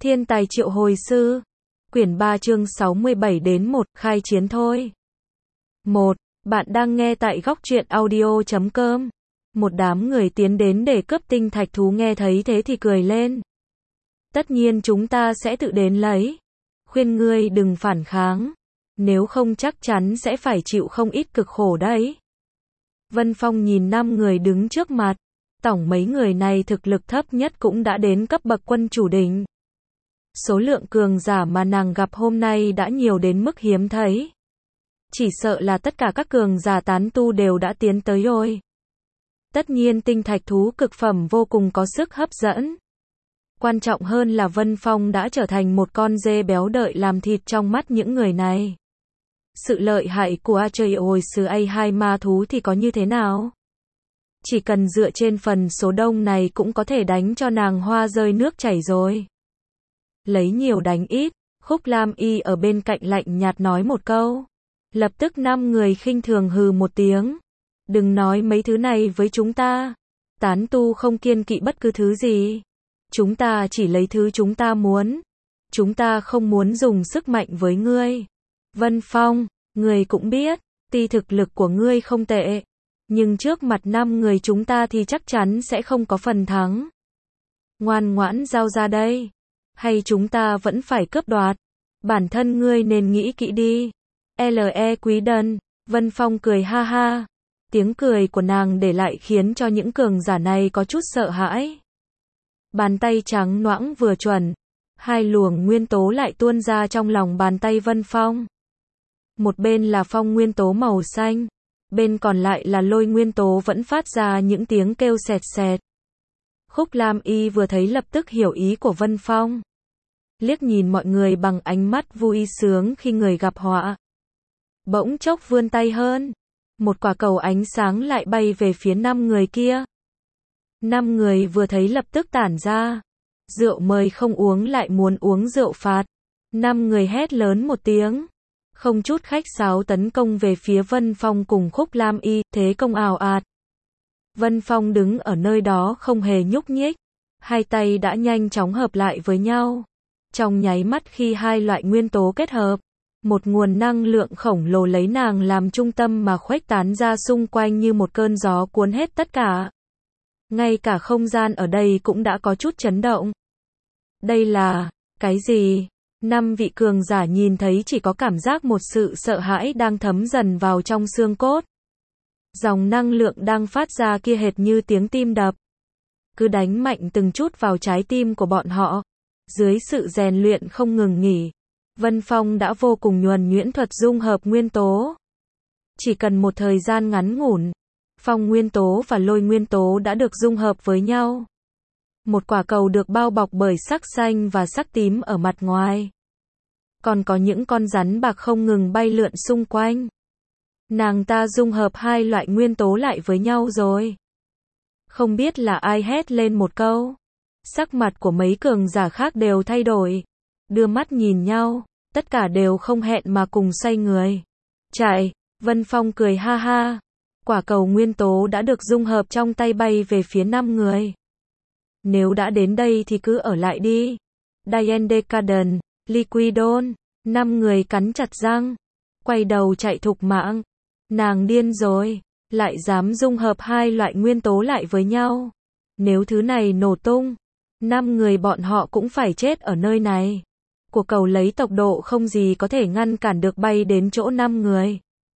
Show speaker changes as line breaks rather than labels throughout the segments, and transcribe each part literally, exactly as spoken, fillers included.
Thiên tài triệu hồi sư. Quyển ba chương sáu mươi bảy đến một, khai chiến thôi. một. Bạn đang nghe tại góc truyện audio chấm com. Một đám người tiến đến để cướp tinh thạch thú nghe thấy thế thì cười lên. Tất nhiên chúng ta sẽ tự đến lấy. Khuyên ngươi đừng phản kháng. Nếu không chắc chắn sẽ phải chịu không ít cực khổ đấy. Vân Phong nhìn năm người đứng trước mặt. Tổng mấy người này thực lực thấp nhất cũng đã đến cấp bậc quân chủ đỉnh. Số lượng cường giả mà nàng gặp hôm nay đã nhiều đến mức hiếm thấy. Chỉ sợ là tất cả các cường giả tán tu đều đã tiến tới rồi. Tất nhiên tinh thạch thú cực phẩm vô cùng có sức hấp dẫn. Quan trọng hơn là Vân Phong đã trở thành một con dê béo đợi làm thịt trong mắt những người này. Sự lợi hại của A Trời hồi sứ A hai ma thú thì có như thế nào? Chỉ cần dựa trên phần số đông này cũng có thể đánh cho nàng hoa rơi nước chảy rồi. Lấy nhiều đánh ít, Khúc Lam Y ở bên cạnh lạnh nhạt nói một câu. Lập tức năm người khinh thường hừ một tiếng. Đừng nói mấy thứ này với chúng ta. Tán tu không kiêng kỵ bất cứ thứ gì. Chúng ta chỉ lấy thứ chúng ta muốn. Chúng ta không muốn dùng sức mạnh với ngươi. Vân Phong, ngươi cũng biết, tuy thực lực của ngươi không tệ. Nhưng trước mặt năm người chúng ta thì chắc chắn sẽ không có phần thắng. Ngoan ngoãn giao ra đây. Hay chúng ta vẫn phải cướp đoạt? Bản thân ngươi nên nghĩ kỹ đi. L.E. Quý Đần. Vân Phong cười ha ha. Tiếng cười của nàng để lại khiến cho những cường giả này có chút sợ hãi. Bàn tay trắng nõng vừa chuẩn. Hai luồng nguyên tố lại tuôn ra trong lòng bàn tay Vân Phong. Một bên là phong nguyên tố màu xanh. Bên còn lại là lôi nguyên tố vẫn phát ra những tiếng kêu sẹt sẹt. Khúc Lam Y vừa thấy lập tức hiểu ý của Vân Phong. Liếc nhìn mọi người bằng ánh mắt vui sướng khi người gặp họa. Bỗng chốc vươn tay hơn. Một quả cầu ánh sáng lại bay về phía năm người kia. Năm người vừa thấy lập tức tản ra. Rượu mời không uống lại muốn uống rượu phạt. Năm người hét lớn một tiếng. Không chút khách sáo tấn công về phía Vân Phong cùng Khúc Lam Y, thế công ào ạt. Vân Phong đứng ở nơi đó không hề nhúc nhích. Hai tay đã nhanh chóng hợp lại với nhau. Trong nháy mắt khi hai loại nguyên tố kết hợp, một nguồn năng lượng khổng lồ lấy nàng làm trung tâm mà khuếch tán ra xung quanh như một cơn gió cuốn hết tất cả. Ngay cả không gian ở đây cũng đã có chút chấn động. Đây là cái gì? Năm vị cường giả nhìn thấy chỉ có cảm giác một sự sợ hãi đang thấm dần vào trong xương cốt. Dòng năng lượng đang phát ra kia hệt như tiếng tim đập. Cứ đánh mạnh từng chút vào trái tim của bọn họ. Dưới sự rèn luyện không ngừng nghỉ, Vân Phong đã vô cùng nhuần nhuyễn thuật dung hợp nguyên tố. Chỉ cần một thời gian ngắn ngủn, phong nguyên tố và lôi nguyên tố đã được dung hợp với nhau. Một quả cầu được bao bọc bởi sắc xanh và sắc tím ở mặt ngoài. Còn có những con rắn bạc không ngừng bay lượn xung quanh. Nàng ta dung hợp hai loại nguyên tố lại với nhau rồi. Không biết là ai hét lên một câu. Sắc mặt của mấy cường giả khác đều thay đổi. Đưa mắt nhìn nhau, tất cả đều không hẹn mà cùng xoay người. Chạy, Vân Phong cười ha ha. Quả cầu nguyên tố đã được dung hợp trong tay bay về phía năm người. Nếu đã đến đây thì cứ ở lại đi. Diane Decadent, Liquidon, năm người cắn chặt răng. Quay đầu chạy thục mạng. Nàng điên rồi, lại dám dung hợp hai loại nguyên tố lại với nhau. Nếu thứ này nổ tung, năm người bọn họ cũng phải chết ở nơi này. Của cầu lấy tốc độ không gì có thể ngăn cản được bay đến chỗ năm người.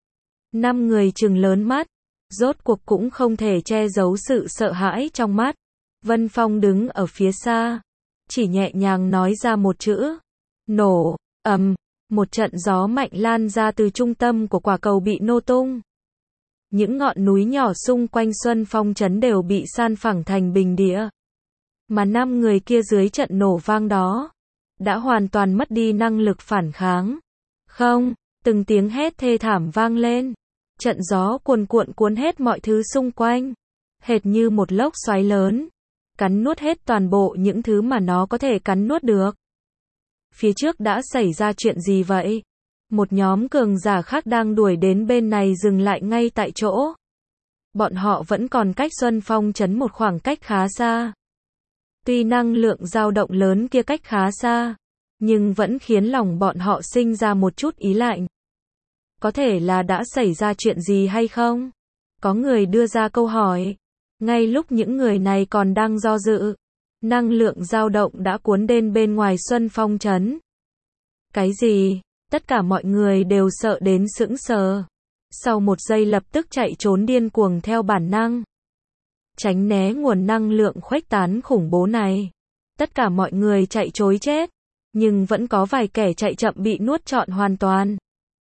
Năm người trừng lớn mắt, rốt cuộc cũng không thể che giấu sự sợ hãi trong mắt. Vân Phong đứng ở phía xa, chỉ nhẹ nhàng nói ra một chữ. Nổ, ầm, một trận gió mạnh lan ra từ trung tâm của quả cầu bị nổ tung. Những ngọn núi nhỏ xung quanh Xuân Phong trấn đều bị san phẳng thành bình địa. Mà năm người kia dưới trận nổ vang đó, đã hoàn toàn mất đi năng lực phản kháng. Không, từng tiếng hét thê thảm vang lên. Trận gió cuồn cuộn cuốn hết mọi thứ xung quanh. Hệt như một lốc xoáy lớn. Cắn nuốt hết toàn bộ những thứ mà nó có thể cắn nuốt được. Phía trước đã xảy ra chuyện gì vậy? Một nhóm cường giả khác đang đuổi đến bên này dừng lại ngay tại chỗ. Bọn họ vẫn còn cách Xuân Phong trấn một khoảng cách khá xa. Tuy năng lượng dao động lớn kia cách khá xa, nhưng vẫn khiến lòng bọn họ sinh ra một chút ý lạnh. Có thể là đã xảy ra chuyện gì hay không? Có người đưa ra câu hỏi. Ngay lúc những người này còn đang do dự, năng lượng dao động đã cuốn đến bên ngoài Xuân Phong trấn. Cái gì? Tất cả mọi người đều sợ đến sững sờ. Sau một giây lập tức chạy trốn điên cuồng theo bản năng. Tránh né nguồn năng lượng khuếch tán khủng bố này. Tất cả mọi người chạy trối chết, nhưng vẫn có vài kẻ chạy chậm bị nuốt trọn hoàn toàn.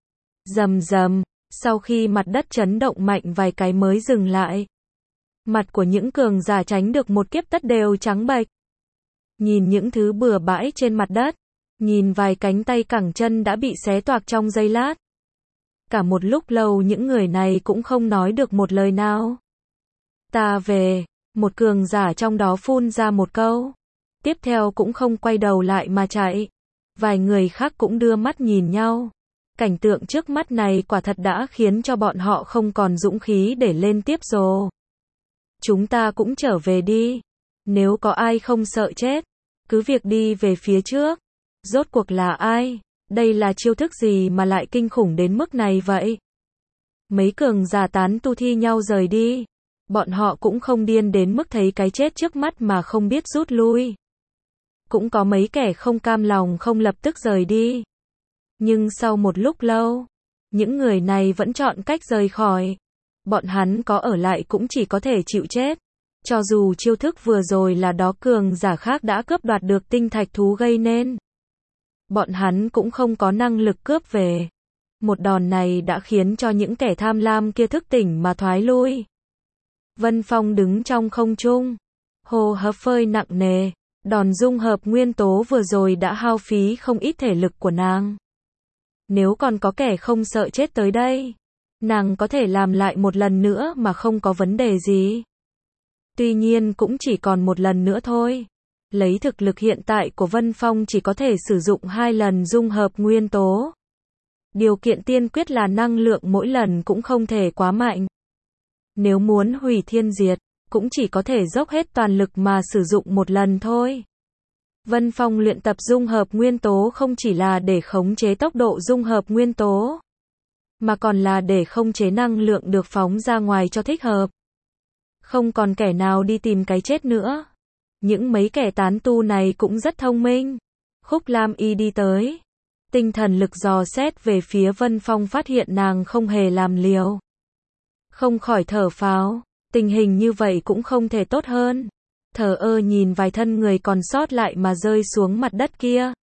Rầm rầm, sau khi mặt đất chấn động mạnh vài cái mới dừng lại. Mặt của những cường giả tránh được một kiếp tất đều trắng bệch. Nhìn những thứ bừa bãi trên mặt đất, nhìn vài cánh tay cẳng chân đã bị xé toạc trong giây lát. Cả một lúc lâu những người này cũng không nói được một lời nào. Ta về, một cường giả trong đó phun ra một câu. Tiếp theo cũng không quay đầu lại mà chạy. Vài người khác cũng đưa mắt nhìn nhau. Cảnh tượng trước mắt này quả thật đã khiến cho bọn họ không còn dũng khí để lên tiếp rồi. Chúng ta cũng trở về đi. Nếu có ai không sợ chết, cứ việc đi về phía trước. Rốt cuộc là ai? Đây là chiêu thức gì mà lại kinh khủng đến mức này vậy? Mấy cường giả tán tu thi nhau rời đi. Bọn họ cũng không điên đến mức thấy cái chết trước mắt mà không biết rút lui. Cũng có mấy kẻ không cam lòng không lập tức rời đi. Nhưng sau một lúc lâu, những người này vẫn chọn cách rời khỏi. Bọn hắn có ở lại cũng chỉ có thể chịu chết. Cho dù chiêu thức vừa rồi là đó cường giả khác đã cướp đoạt được tinh thạch thú gây nên. Bọn hắn cũng không có năng lực cướp về. Một đòn này đã khiến cho những kẻ tham lam kia thức tỉnh mà thoái lui. Vân Phong đứng trong không trung, hô hấp phơi nặng nề. Đòn dung hợp nguyên tố vừa rồi đã hao phí không ít thể lực của nàng. Nếu còn có kẻ không sợ chết tới đây, nàng có thể làm lại một lần nữa mà không có vấn đề gì. Tuy nhiên cũng chỉ còn một lần nữa thôi. Lấy thực lực hiện tại của Vân Phong chỉ có thể sử dụng hai lần dung hợp nguyên tố. Điều kiện tiên quyết là năng lượng mỗi lần cũng không thể quá mạnh. Nếu muốn hủy thiên diệt, cũng chỉ có thể dốc hết toàn lực mà sử dụng một lần thôi. Vân Phong luyện tập dung hợp nguyên tố không chỉ là để khống chế tốc độ dung hợp nguyên tố, mà còn là để khống chế năng lượng được phóng ra ngoài cho thích hợp. Không còn kẻ nào đi tìm cái chết nữa. Những mấy kẻ tán tu này cũng rất thông minh. Khúc Lam Y đi tới. Tinh thần lực dò xét về phía Vân Phong phát hiện nàng không hề làm liều. Không khỏi thở phào. Tình hình như vậy cũng không thể tốt hơn. Thờ ơ nhìn vài thân người còn sót lại mà rơi xuống mặt đất kia.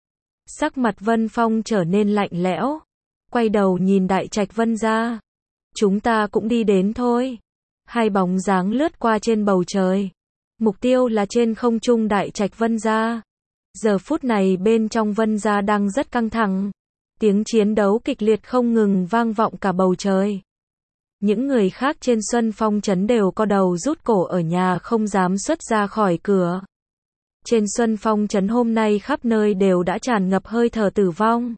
Sắc mặt Vân Phong trở nên lạnh lẽo. Quay đầu nhìn Đại Trạch Vân gia. Chúng ta cũng đi đến thôi. Hai bóng dáng lướt qua trên bầu trời. Mục tiêu là trên không trung Đại Trạch Vân gia. Giờ phút này bên trong Vân gia đang rất căng thẳng. Tiếng chiến đấu kịch liệt không ngừng vang vọng cả bầu trời. Những người khác trên Xuân Phong trấn đều co đầu rút cổ ở nhà không dám xuất ra khỏi cửa. Trên Xuân Phong trấn hôm nay khắp nơi đều đã tràn ngập hơi thở tử vong.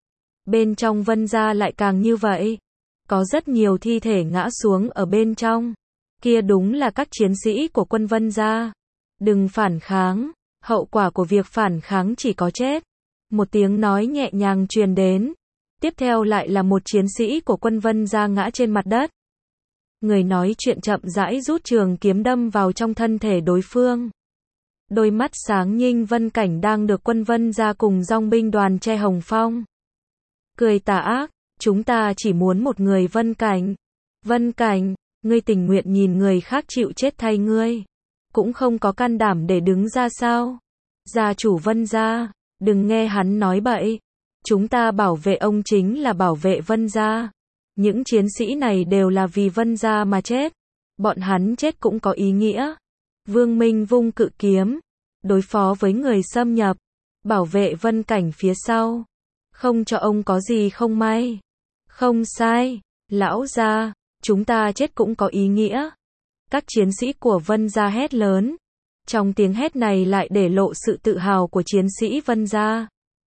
Bên trong Vân gia lại càng như vậy. Có rất nhiều thi thể ngã xuống ở bên trong. Kia đúng là các chiến sĩ của quân Vân gia. Đừng phản kháng, hậu quả của việc phản kháng chỉ có chết. Một tiếng nói nhẹ nhàng truyền đến. Tiếp theo lại là một chiến sĩ của quân Vân gia ngã trên mặt đất. Người nói chuyện chậm rãi rút trường kiếm đâm vào trong thân thể đối phương. Đôi mắt sáng Ninh Vân Cảnh đang được quân Vân gia cùng dòng binh đoàn che Hồng Phong. Cười tà ác, chúng ta chỉ muốn một người Vân Cảnh. Vân Cảnh, ngươi tình nguyện nhìn người khác chịu chết thay ngươi. Cũng không có can đảm để đứng ra sao? Gia chủ Vân gia, đừng nghe hắn nói bậy. Chúng ta bảo vệ ông chính là bảo vệ Vân gia. Những chiến sĩ này đều là vì Vân gia mà chết. Bọn hắn chết cũng có ý nghĩa. Vương Minh vung cự kiếm, đối phó với người xâm nhập, bảo vệ Vân Cảnh phía sau. Không cho ông có gì không may. Không sai, lão gia, chúng ta chết cũng có ý nghĩa. Các chiến sĩ của Vân gia hét lớn. Trong tiếng hét này lại để lộ sự tự hào của chiến sĩ Vân gia.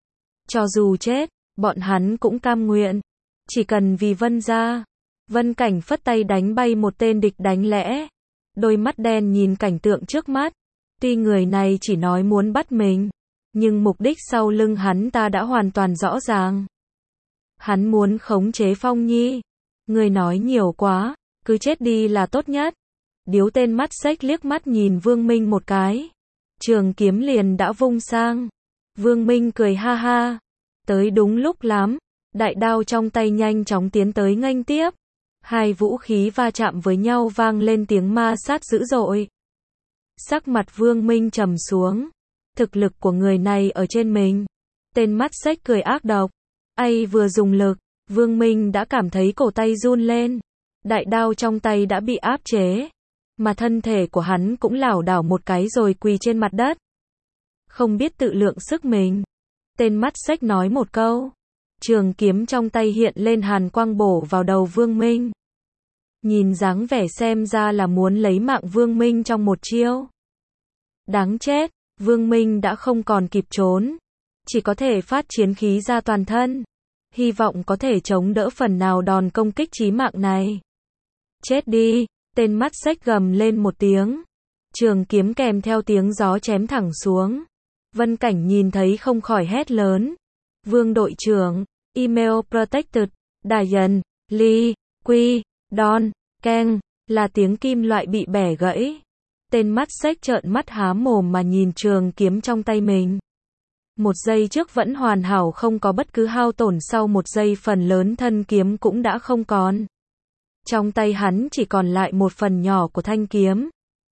Cho dù chết, bọn hắn cũng cam nguyện. Chỉ cần vì Vân gia. Vân Cảnh phất tay đánh bay một tên địch đánh lẽ. Đôi mắt đen nhìn cảnh tượng trước mắt. Tuy người này chỉ nói muốn bắt mình, nhưng mục đích sau lưng hắn ta đã hoàn toàn rõ ràng. Hắn muốn khống chế Phong Nhi. Người nói nhiều quá, cứ chết đi là tốt nhất. Điếu tên mắt xếch liếc mắt nhìn Vương Minh một cái. Trường kiếm liền đã vung sang. Vương Minh cười ha ha. Tới đúng lúc lắm. Đại đao trong tay nhanh chóng tiến tới nghênh tiếp. Hai vũ khí va chạm với nhau vang lên tiếng ma sát dữ dội. Sắc mặt Vương Minh trầm xuống. Thực lực của người này ở trên mình. Tên mắt xếch cười ác độc. Ai vừa dùng lực, Vương Minh đã cảm thấy cổ tay run lên. Đại đao trong tay đã bị áp chế. Mà thân thể của hắn cũng lảo đảo một cái rồi quỳ trên mặt đất. Không biết tự lượng sức mình. Tên mắt xếch nói một câu. Trường kiếm trong tay hiện lên hàn quang bổ vào đầu Vương Minh. Nhìn dáng vẻ xem ra là muốn lấy mạng Vương Minh trong một chiêu. Đáng chết, Vương Minh đã không còn kịp trốn. Chỉ có thể phát chiến khí ra toàn thân. Hy vọng có thể chống đỡ phần nào đòn công kích chí mạng này. Chết đi, tên mắt xếch gầm lên một tiếng. Trường kiếm kèm theo tiếng gió chém thẳng xuống. Vân Cảnh nhìn thấy không khỏi hét lớn. Vương đội trưởng, email protected, Diane, Lee, Quy, Don, Keng, là tiếng kim loại bị bẻ gãy. Tên mắt xếch trợn mắt há mồm mà nhìn trường kiếm trong tay mình. Một giây trước vẫn hoàn hảo không có bất cứ hao tổn, sau một giây phần lớn thân kiếm cũng đã không còn. Trong tay hắn chỉ còn lại một phần nhỏ của thanh kiếm.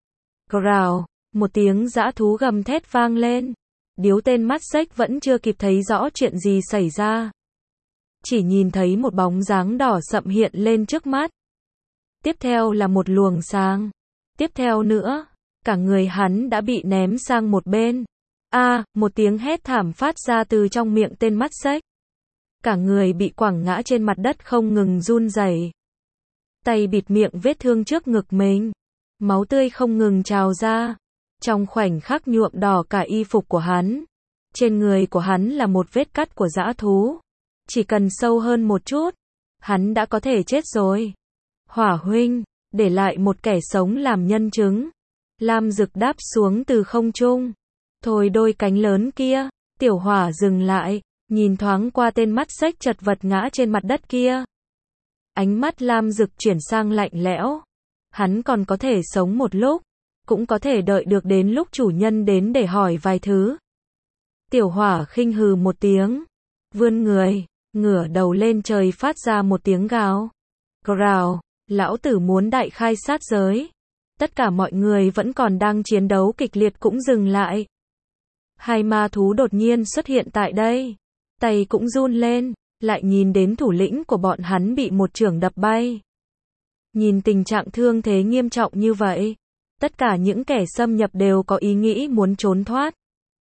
Growl, một tiếng dã thú gầm thét vang lên. Điếu tên mắt xếch vẫn chưa kịp thấy rõ chuyện gì xảy ra. Chỉ nhìn thấy một bóng dáng đỏ sậm hiện lên trước mắt. Tiếp theo là một luồng sáng. Tiếp theo nữa, cả người hắn đã bị ném sang một bên. A, à, một tiếng hét thảm phát ra từ trong miệng tên mắt xếch. Cả người bị quẳng ngã trên mặt đất không ngừng run rẩy. Tay bịt miệng vết thương trước ngực mình. Máu tươi không ngừng trào ra. Trong khoảnh khắc nhuộm đỏ cả y phục của hắn. Trên người của hắn là một vết cắt của dã thú. Chỉ cần sâu hơn một chút, hắn đã có thể chết rồi. Hỏa huynh, để lại một kẻ sống làm nhân chứng. Lam Dực đáp xuống từ không trung. Thôi đôi cánh lớn kia, Tiểu Hỏa dừng lại, nhìn thoáng qua tên mắt xếch chật vật ngã trên mặt đất kia. Ánh mắt Lam Dực chuyển sang lạnh lẽo. Hắn còn có thể sống một lúc, cũng có thể đợi được đến lúc chủ nhân đến để hỏi vài thứ. Tiểu Hỏa khinh hừ một tiếng, vươn người, ngửa đầu lên trời phát ra một tiếng gào. Growl, lão tử muốn đại khai sát giới. Tất cả mọi người vẫn còn đang chiến đấu kịch liệt cũng dừng lại. Hai ma thú đột nhiên xuất hiện tại đây. Tay cũng run lên, lại nhìn đến thủ lĩnh của bọn hắn bị một chưởng đập bay. Nhìn tình trạng thương thế nghiêm trọng như vậy, tất cả những kẻ xâm nhập đều có ý nghĩ muốn trốn thoát.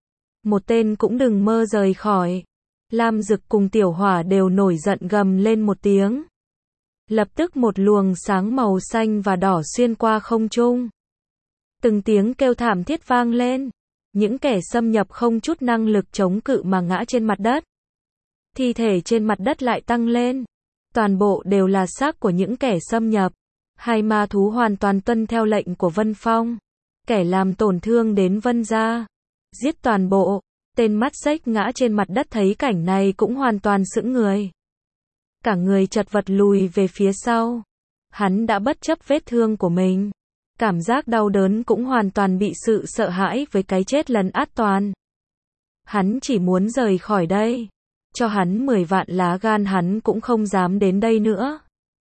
Một tên cũng đừng mơ rời khỏi. Lam Dực cùng Tiểu Hỏa đều nổi giận gầm lên một tiếng. Lập tức một luồng sáng màu xanh và đỏ xuyên qua không trung. Từng tiếng kêu thảm thiết vang lên. Những kẻ xâm nhập không chút năng lực chống cự mà ngã trên mặt đất. Thi thể trên mặt đất lại tăng lên. Toàn bộ đều là xác của những kẻ xâm nhập. Hai ma thú hoàn toàn tuân theo lệnh của Vân Phong. Kẻ làm tổn thương đến Vân gia, giết toàn bộ. Tên mắt xếch ngã trên mặt đất thấy cảnh này cũng hoàn toàn sững người. Cả người chật vật lùi về phía sau. Hắn đã bất chấp vết thương của mình. Cảm giác đau đớn cũng hoàn toàn bị sự sợ hãi với cái chết lấn át toàn. Hắn chỉ muốn rời khỏi đây. Cho hắn mười vạn lá gan hắn cũng không dám đến đây nữa.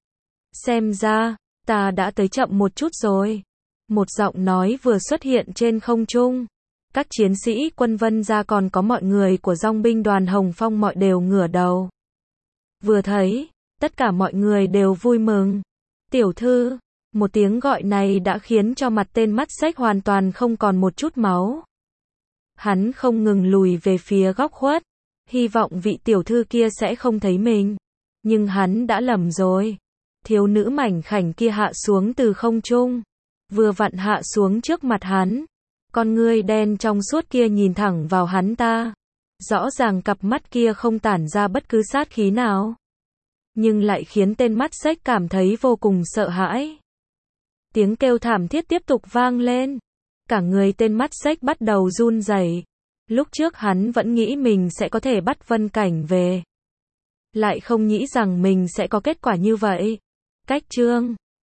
Xem ra, ta đã tới chậm một chút rồi. Một giọng nói vừa xuất hiện trên không trung. Các chiến sĩ quân Vân gia còn có mọi người của dòng binh đoàn Hồng Phong mọi đều ngửa đầu. Vừa thấy, tất cả mọi người đều vui mừng. Tiểu thư, một tiếng gọi này đã khiến cho mặt tên mắt xếch hoàn toàn không còn một chút máu. Hắn không ngừng lùi về phía góc khuất, hy vọng vị tiểu thư kia sẽ không thấy mình. Nhưng hắn đã lầm rồi. Thiếu nữ mảnh khảnh kia hạ xuống từ không trung, vừa vặn hạ xuống trước mặt hắn. Con ngươi đen trong suốt kia nhìn thẳng vào hắn ta. Rõ ràng cặp mắt kia không tản ra bất cứ sát khí nào, nhưng lại khiến tên mắt xếch cảm thấy vô cùng sợ hãi. Tiếng kêu thảm thiết tiếp tục vang lên. Cả người tên mắt xếch bắt đầu run rẩy. Lúc trước hắn vẫn nghĩ mình sẽ có thể bắt Vân Cảnh về. Lại không nghĩ rằng mình sẽ có kết quả như vậy. Cách chương